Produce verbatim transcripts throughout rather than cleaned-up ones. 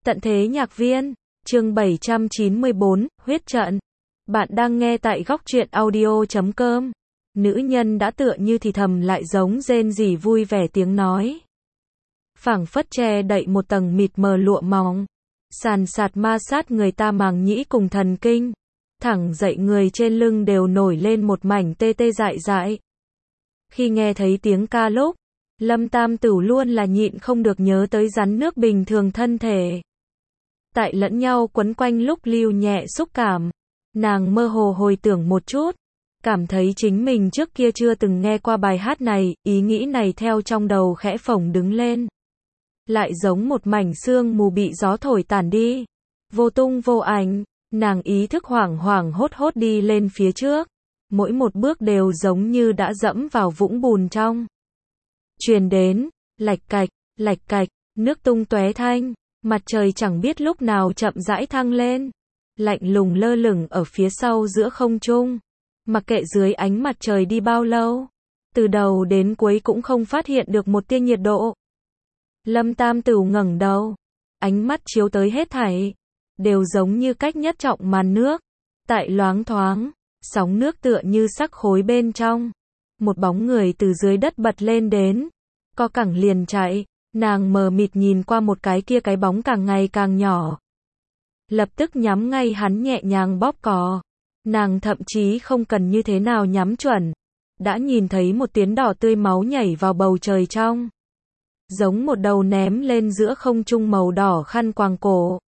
Tận thế nhạc viên, chương bảy trăm chín mươi bốn, huyết trận. Bạn đang nghe tại góc truyện audio chấm com. Nữ nhân đã tựa như thì thầm lại giống rên rỉ vui vẻ tiếng nói. Phảng phất che đậy một tầng mịt mờ lụa mỏng. Sàn sạt ma sát người ta màng nhĩ cùng thần kinh. Thẳng dậy người trên lưng đều nổi lên một mảnh tê tê dại dại. Khi nghe thấy tiếng ca lúc, Lâm Tam Tửu luôn là nhịn không được nhớ tới rắn nước bình thường thân thể. Tại lẫn nhau quấn quanh lúc lưu nhẹ xúc cảm, nàng mơ hồ hồi tưởng một chút, cảm thấy chính mình trước kia chưa từng nghe qua bài hát này, ý nghĩ này theo trong đầu khẽ phồng đứng lên. Lại giống một mảnh sương mù bị gió thổi tản đi, vô tung vô ảnh, nàng ý thức hoảng hoảng hốt hốt đi lên phía trước, mỗi một bước đều giống như đã dẫm vào vũng bùn trong. Truyền đến, lạch cạch, lạch cạch, nước tung tóe thanh, mặt trời chẳng biết lúc nào chậm rãi thăng lên, lạnh lùng lơ lửng ở phía sau giữa không trung, mặc kệ dưới ánh mặt trời đi bao lâu, từ đầu đến cuối cũng không phát hiện được một tia nhiệt độ. Lâm Tam Tửu ngẩng đầu, ánh mắt chiếu tới hết thảy, đều giống như cách nhất trọng màn nước, tại loáng thoáng, sóng nước tựa như sắc khối bên trong. Một bóng người từ dưới đất bật lên đến, co cẳng liền chạy, nàng mờ mịt nhìn qua một cái kia cái bóng càng ngày càng nhỏ. Lập tức nhắm ngay hắn nhẹ nhàng bóp cò, nàng thậm chí không cần như thế nào nhắm chuẩn, đã nhìn thấy một tuyến đỏ tươi máu nhảy vào bầu trời trong. Giống một đầu ném lên giữa không trung màu đỏ khăn quàng cổ.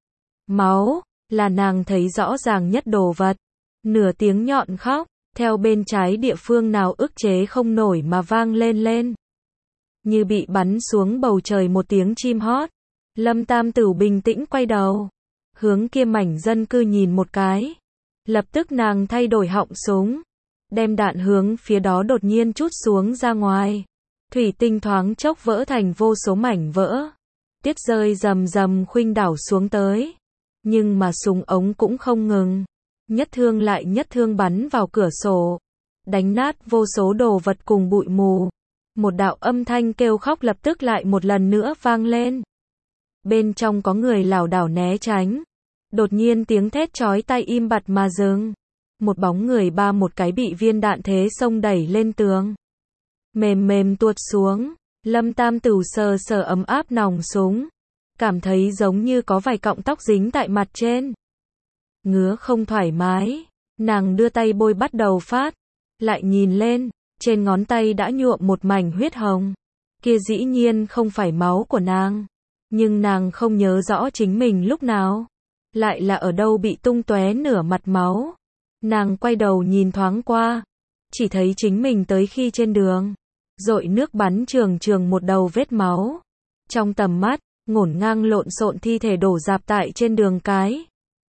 Máu, là nàng thấy rõ ràng nhất đồ vật, nửa tiếng nhọn khóc. Theo bên trái địa phương nào ức chế không nổi mà vang lên lên. Như bị bắn xuống bầu trời một tiếng chim hót. Lâm Tam Tửu bình tĩnh quay đầu. Hướng kia mảnh dân cư nhìn một cái. Lập tức nàng thay đổi họng súng. Đem đạn hướng phía đó đột nhiên trút xuống ra ngoài. Thủy tinh thoáng chốc vỡ thành vô số mảnh vỡ. Tiết rơi rầm rầm khuynh đảo xuống tới. Nhưng mà súng ống cũng không ngừng. Nhất thương lại nhất thương bắn vào cửa sổ, đánh nát vô số đồ vật cùng bụi mù. Một đạo âm thanh kêu khóc lập tức lại một lần nữa vang lên. Bên trong có người lảo đảo né tránh. Đột nhiên tiếng thét chói tai im bặt mà dừng. Một bóng người ba một cái bị viên đạn thế xông đẩy lên tường. Mềm mềm tuột xuống, Lâm Tam Tửu sờ sờ ấm áp nòng súng. Cảm thấy giống như có vài cọng tóc dính tại mặt trên. Ngứa không thoải mái, nàng đưa tay bôi bắt đầu phát, lại nhìn lên, trên ngón tay đã nhuộm một mảnh huyết hồng. Kia dĩ nhiên không phải máu của nàng, nhưng nàng không nhớ rõ chính mình lúc nào, lại là ở đâu bị tung tóe nửa mặt máu. Nàng quay đầu nhìn thoáng qua, chỉ thấy chính mình tới khi trên đường, dội nước bắn trường trường một đầu vết máu. Trong tầm mắt, ngổn ngang lộn xộn thi thể đổ rạp tại trên đường cái.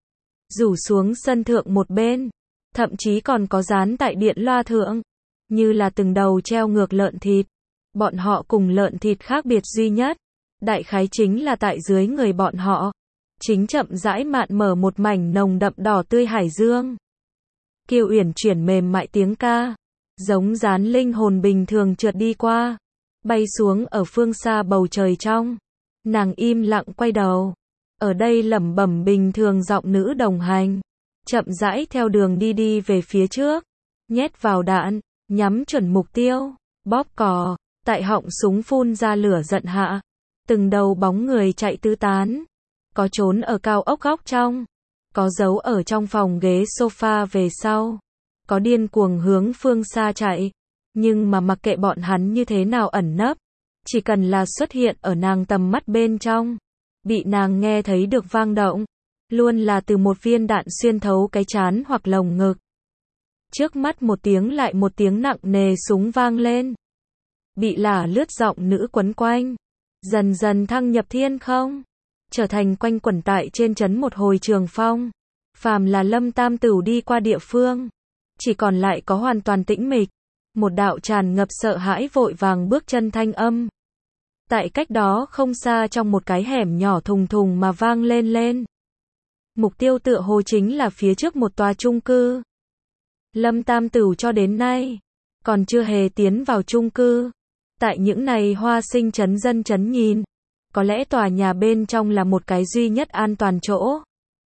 Rủ xuống sân thượng một bên, thậm chí còn có dán tại điện loa thượng, như là từng đầu treo ngược lợn thịt. Bọn họ cùng lợn thịt khác biệt duy nhất, đại khái chính là tại dưới người bọn họ, chính chậm rãi mạn mở một mảnh nồng đậm đỏ tươi hải dương. Kiều uyển chuyển mềm mại tiếng ca, giống dán linh hồn bình thường trượt đi qua, bay xuống ở phương xa bầu trời trong. Nàng im lặng quay đầu. Ở đây lẩm bẩm bình thường giọng nữ đồng hành, chậm rãi theo đường đi đi về phía trước, nhét vào đạn, nhắm chuẩn mục tiêu, bóp cò, tại họng súng phun ra lửa giận hạ, từng đầu bóng người chạy tứ tán, có trốn ở cao ốc góc trong, có giấu ở trong phòng ghế sofa về sau, có điên cuồng hướng phương xa chạy, nhưng mà mặc kệ bọn hắn như thế nào ẩn nấp, chỉ cần là xuất hiện ở nàng tầm mắt bên trong. Bị nàng nghe thấy được vang động, luôn là từ một viên đạn xuyên thấu cái trán hoặc lồng ngực. Trước mắt một tiếng lại một tiếng nặng nề súng vang lên. Bị lả lướt giọng nữ quấn quanh, dần dần thăng nhập thiên không, trở thành quanh quẩn tại trên trấn một hồi trường phong. Phàm là Lâm Tam Tửu đi qua địa phương, chỉ còn lại có hoàn toàn tĩnh mịch, một đạo tràn ngập sợ hãi vội vàng bước chân thanh âm. Tại cách đó không xa trong một cái hẻm nhỏ thùng thùng mà vang lên lên. Mục tiêu tựa hồ chính là phía trước một tòa chung cư. Lâm Tam Tửu cho đến nay, còn chưa hề tiến vào chung cư. Tại những này hoa sinh trấn dân trấn nhìn, Có lẽ tòa nhà bên trong là một cái duy nhất an toàn chỗ.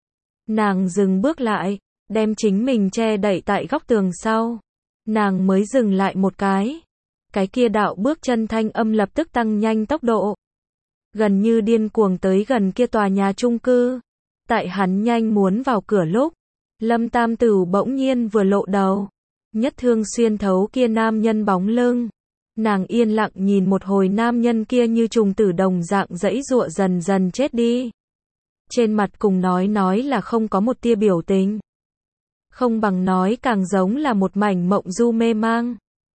Nàng dừng bước lại, đem chính mình che đậy tại góc tường sau. Nàng mới dừng lại một cái. Cái kia đạo bước chân thanh âm lập tức tăng nhanh tốc độ. Gần như điên cuồng tới gần kia tòa nhà chung cư. Tại hắn nhanh muốn vào cửa lúc, Lâm Tam Tửu bỗng nhiên vừa lộ đầu. Nhất thương xuyên thấu kia nam nhân bóng lưng. Nàng yên lặng nhìn một hồi nam nhân kia như trùng tử đồng dạng dãy giụa dần dần chết đi. Trên mặt cùng nói nói là không có một tia biểu tình. Không bằng nói càng giống là một mảnh mộng du mê mang.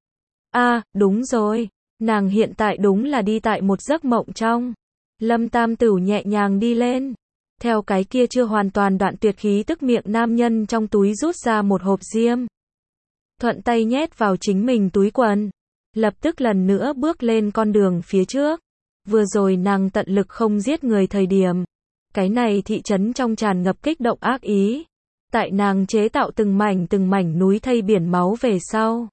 A, à, đúng rồi, nàng hiện tại đúng là đi tại một giấc mộng trong. Lâm Tam Tửu nhẹ nhàng đi lên. Theo cái kia chưa hoàn toàn đoạn tuyệt khí tức miệng nam nhân trong túi rút ra một hộp diêm. Thuận tay nhét vào chính mình túi quần. Lập tức lần nữa bước lên con đường phía trước. Vừa rồi nàng tận lực không giết người thời điểm. Cái này thị trấn trong tràn ngập kích động ác ý. Tại nàng chế tạo từng mảnh từng mảnh núi thây biển máu về sau.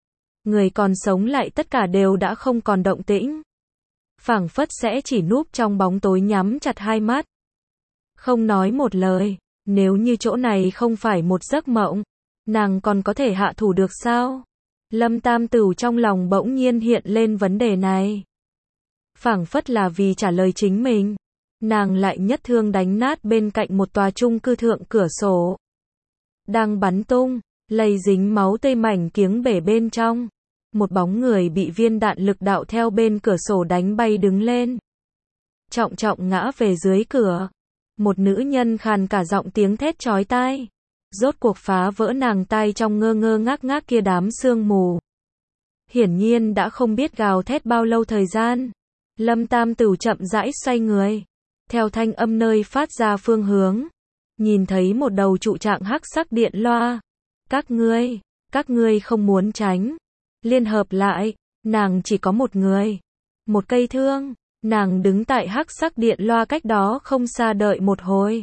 Người còn sống lại tất cả đều đã không còn động tĩnh. Phảng phất sẽ chỉ núp trong bóng tối nhắm chặt hai mắt. Không nói một lời, nếu như chỗ này không phải một giấc mộng, nàng còn có thể hạ thủ được sao? Lâm Tam Tửu trong lòng bỗng nhiên hiện lên vấn đề này. Phảng phất là vì trả lời chính mình, nàng lại nhất thương đánh nát bên cạnh một tòa chung cư thượng cửa sổ. Đang bắn tung, lây dính máu tươi mảnh kiếng bể bên trong. Một bóng người bị viên đạn lực đạo theo bên cửa sổ đánh bay đứng lên. Trọng trọng ngã về dưới cửa. Một nữ nhân khàn cả giọng tiếng thét chói tai. Rốt cuộc phá vỡ nàng tai trong ngơ ngơ ngác ngác kia đám sương mù. Hiển nhiên đã không biết gào thét bao lâu thời gian. Lâm Tam Tửu chậm rãi xoay người. Theo thanh âm nơi phát ra phương hướng. Nhìn thấy một đầu trụ trạng hắc sắc điện loa. Các ngươi, các ngươi không muốn tránh. Liên hợp lại, nàng chỉ có một người. Một cây thương, nàng đứng tại hắc sắc điện loa cách đó không xa đợi một hồi.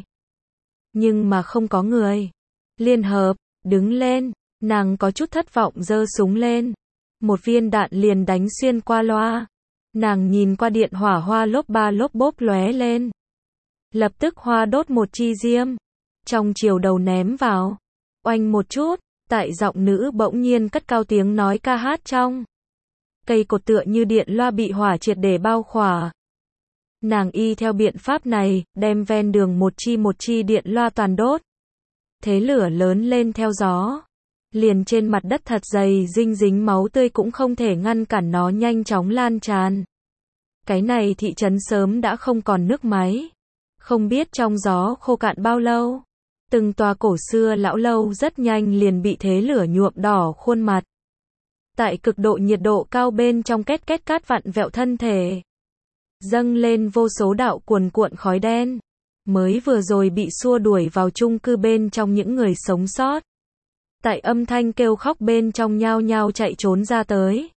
Nhưng mà không có người. Liên hợp, đứng lên, nàng có chút thất vọng giơ súng lên. Một viên đạn liền đánh xuyên qua loa. Nàng nhìn qua điện hỏa hoa lốp ba lốp bốp lóe lên. Lập tức hoa đốt một chi diêm. Trong chiều đầu ném vào. Oanh một chút. Tại giọng nữ bỗng nhiên cất cao tiếng nói ca hát trong. Cây cột tựa như điện loa bị hỏa triệt để bao khỏa. Nàng y theo biện pháp này, đem ven đường một chi một chi điện loa toàn đốt. Thế lửa lớn lên theo gió. Liền trên mặt đất thật dày dinh dính máu tươi cũng không thể ngăn cản nó nhanh chóng lan tràn. Cái này thị trấn sớm đã không còn nước máy. Không biết trong gió khô cạn bao lâu. Từng tòa cổ xưa lão lâu rất nhanh liền bị thế lửa nhuộm đỏ khuôn mặt. Tại cực độ nhiệt độ cao bên trong két két cát vặn vẹo thân thể. Dâng lên vô số đạo cuồn cuộn khói đen. Mới vừa rồi bị xua đuổi vào chung cư bên trong những người sống sót. Tại âm thanh kêu khóc bên trong nhao nhao chạy trốn ra tới.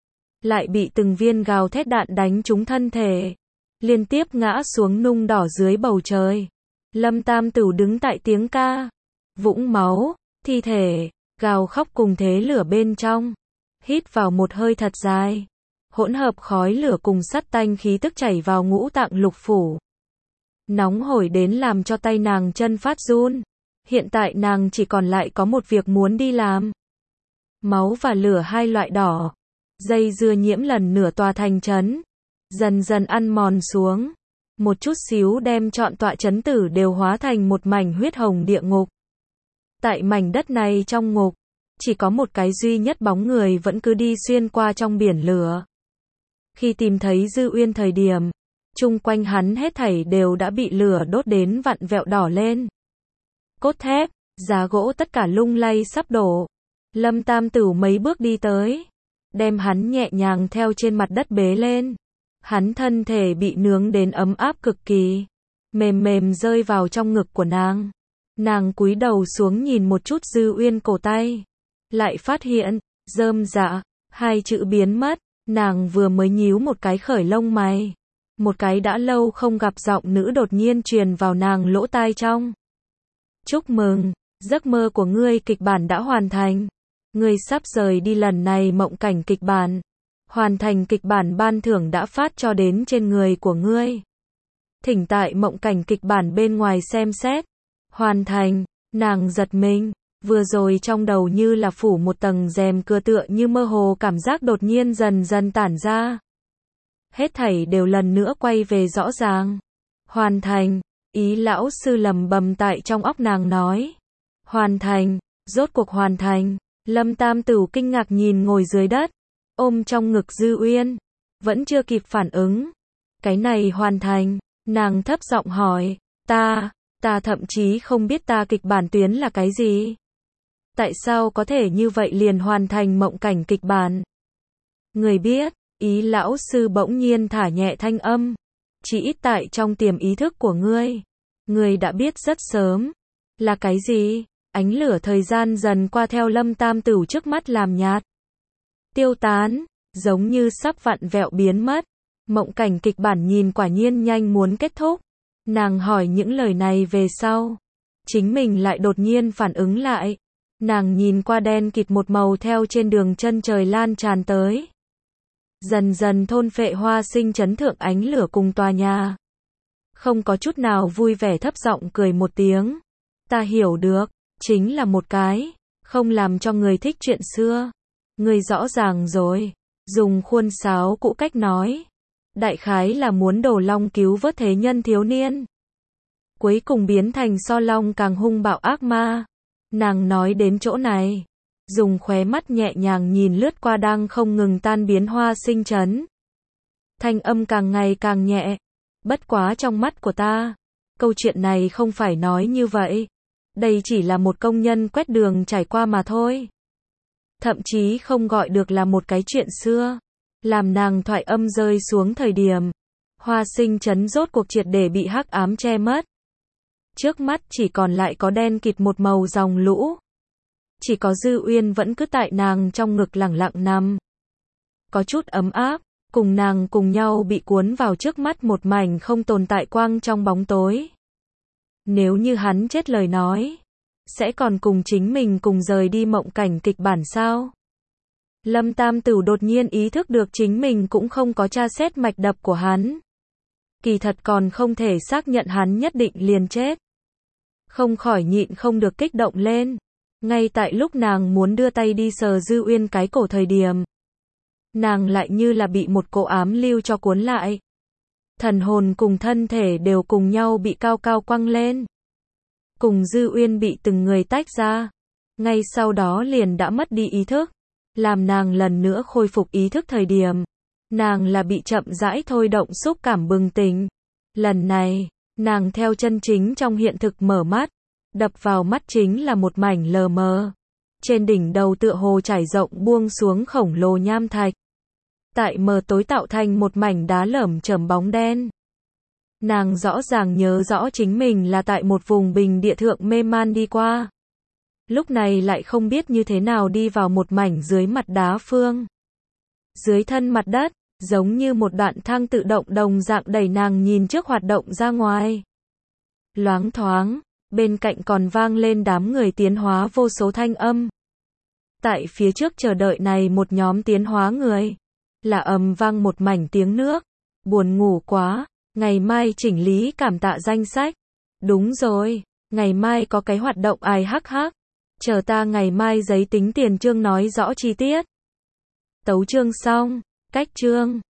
Lại bị từng viên gào thét đạn đánh trúng thân thể. Liên tiếp ngã xuống nung đỏ dưới bầu trời. Lâm Tam Tửu đứng tại tiếng ca, vũng máu, thi thể, gào khóc cùng thế lửa bên trong. Hít vào một hơi thật dài. Hỗn hợp khói lửa cùng sắt tanh khí tức chảy vào ngũ tạng lục phủ. Nóng hổi đến làm cho tay nàng chân phát run. Hiện tại nàng chỉ còn lại có một việc muốn đi làm. Máu và lửa hai loại đỏ. Dây dưa nhiễm lần nửa tòa thành trấn. Dần dần ăn mòn xuống. Một chút xíu đem trọn tọa trấn tử đều hóa thành một mảnh huyết hồng địa ngục. Tại mảnh đất này trong ngục, chỉ có một cái duy nhất bóng người vẫn cứ đi xuyên qua trong biển lửa. Khi tìm thấy Dư Uyên thời điểm, chung quanh hắn hết thảy đều đã bị lửa đốt đến vặn vẹo đỏ lên. Cốt thép, giá gỗ tất cả lung lay sắp đổ. Lâm Tam Tửu mấy bước đi tới, đem hắn nhẹ nhàng theo trên mặt đất bế lên. Hắn thân thể bị nướng đến ấm áp cực kỳ, mềm mềm rơi vào trong ngực của nàng. Nàng cúi đầu xuống nhìn một chút Dư Uyên cổ tay, lại phát hiện, rơm rạ, hai chữ biến mất. Nàng vừa mới nhíu một cái khởi lông mày, một cái đã lâu không gặp giọng nữ đột nhiên truyền vào nàng lỗ tai trong. Chúc mừng, giấc mơ của ngươi kịch bản đã hoàn thành. Ngươi sắp rời đi lần này mộng cảnh kịch bản. Hoàn thành kịch bản ban thưởng đã phát cho đến trên người của ngươi. Thỉnh tại mộng cảnh kịch bản bên ngoài xem xét. Hoàn thành, nàng giật mình. Vừa rồi trong đầu như là phủ một tầng rèm cửa tựa như mơ hồ cảm giác đột nhiên dần dần tản ra. Hết thảy đều lần nữa quay về rõ ràng. Hoàn thành, ý lão sư lầm bầm tại trong óc nàng nói. Hoàn thành, rốt cuộc hoàn thành. Lâm Tam Tửu kinh ngạc nhìn ngồi dưới đất, ôm trong ngực Dư Uyên, vẫn chưa kịp phản ứng. Cái này hoàn thành, nàng thấp giọng hỏi, ta, ta thậm chí không biết ta kịch bản tuyến là cái gì. Tại sao có thể như vậy liền hoàn thành mộng cảnh kịch bản? Người biết, ý lão sư bỗng nhiên thả nhẹ thanh âm, chỉ ít tại trong tiềm ý thức của ngươi, ngươi đã biết rất sớm. Là cái gì? Ánh lửa thời gian dần qua theo Lâm Tam Tửu trước mắt làm nhạt, tiêu tán, giống như sắp vặn vẹo biến mất. Mộng cảnh kịch bản nhìn quả nhiên nhanh muốn kết thúc. Nàng hỏi những lời này về sau, chính mình lại đột nhiên phản ứng lại. Nàng nhìn qua đen kịt một màu theo trên đường chân trời lan tràn tới, dần dần thôn phệ Hoa Sinh trấn thượng ánh lửa cùng tòa nhà. Không có chút nào vui vẻ thấp giọng cười một tiếng. Ta hiểu được, chính là một cái, không làm cho người thích chuyện xưa. Người rõ ràng rồi, dùng khuôn sáo cũ cách nói. Đại khái là muốn đổ long cứu vớt thế nhân thiếu niên. Cuối cùng biến thành so long càng hung bạo ác ma. Nàng nói đến chỗ này, dùng khóe mắt nhẹ nhàng nhìn lướt qua đang không ngừng tan biến Hoa Sinh trấn. Thanh âm càng ngày càng nhẹ. Bất quá trong mắt của ta, câu chuyện này không phải nói như vậy. Đây chỉ là một công nhân quét đường trải qua mà thôi. Thậm chí không gọi được là một cái chuyện xưa. Làm nàng thoại âm rơi xuống thời điểm, Hoa Sinh trấn rốt cuộc triệt để bị hắc ám che mất. Trước mắt chỉ còn lại có đen kịt một màu dòng lũ. Chỉ có Dư Uyên vẫn cứ tại nàng trong ngực lẳng lặng nằm. Có chút ấm áp, cùng nàng cùng nhau bị cuốn vào trước mắt một mảnh không tồn tại quang trong bóng tối. Nếu như hắn chết lời nói, sẽ còn cùng chính mình cùng rời đi mộng cảnh kịch bản sao? Lâm Tam Tửu đột nhiên ý thức được chính mình cũng không có tra xét mạch đập của hắn. Kỳ thật còn không thể xác nhận hắn nhất định liền chết. Không khỏi nhịn không được kích động lên. Ngay tại lúc nàng muốn đưa tay đi sờ Dư Uyên cái cổ thời điểm, nàng lại như là bị một cỗ ám lưu cho cuốn lại. Thần hồn cùng thân thể đều cùng nhau bị cao cao quăng lên. Cùng Dư Uyên bị từng người tách ra. Ngay sau đó liền đã mất đi ý thức. Làm nàng lần nữa khôi phục ý thức thời điểm, nàng là bị chậm rãi thôi động xúc cảm bừng tỉnh. Lần này, nàng theo chân chính trong hiện thực mở mắt. Đập vào mắt chính là một mảnh lờ mờ. Trên đỉnh đầu tựa hồ trải rộng buông xuống khổng lồ nham thạch. Tại mờ tối tạo thành một mảnh đá lởm chởm bóng đen. Nàng rõ ràng nhớ rõ chính mình là tại một vùng bình địa thượng mê man đi qua. Lúc này lại không biết như thế nào đi vào một mảnh dưới mặt đá phương. Dưới thân mặt đất, giống như một đoạn thang tự động đồng dạng đẩy nàng nhìn trước hoạt động ra ngoài. Loáng thoáng, bên cạnh còn vang lên đám người tiến hóa vô số thanh âm. Tại phía trước chờ đợi này một nhóm tiến hóa người, là ầm vang một mảnh tiếng nước. Buồn ngủ quá, ngày mai chỉnh lý cảm tạ danh sách. Đúng rồi, ngày mai có cái hoạt động ai hắc hắc. Chờ ta ngày mai giấy tính tiền chương nói rõ chi tiết. Tấu chương xong, cách chương.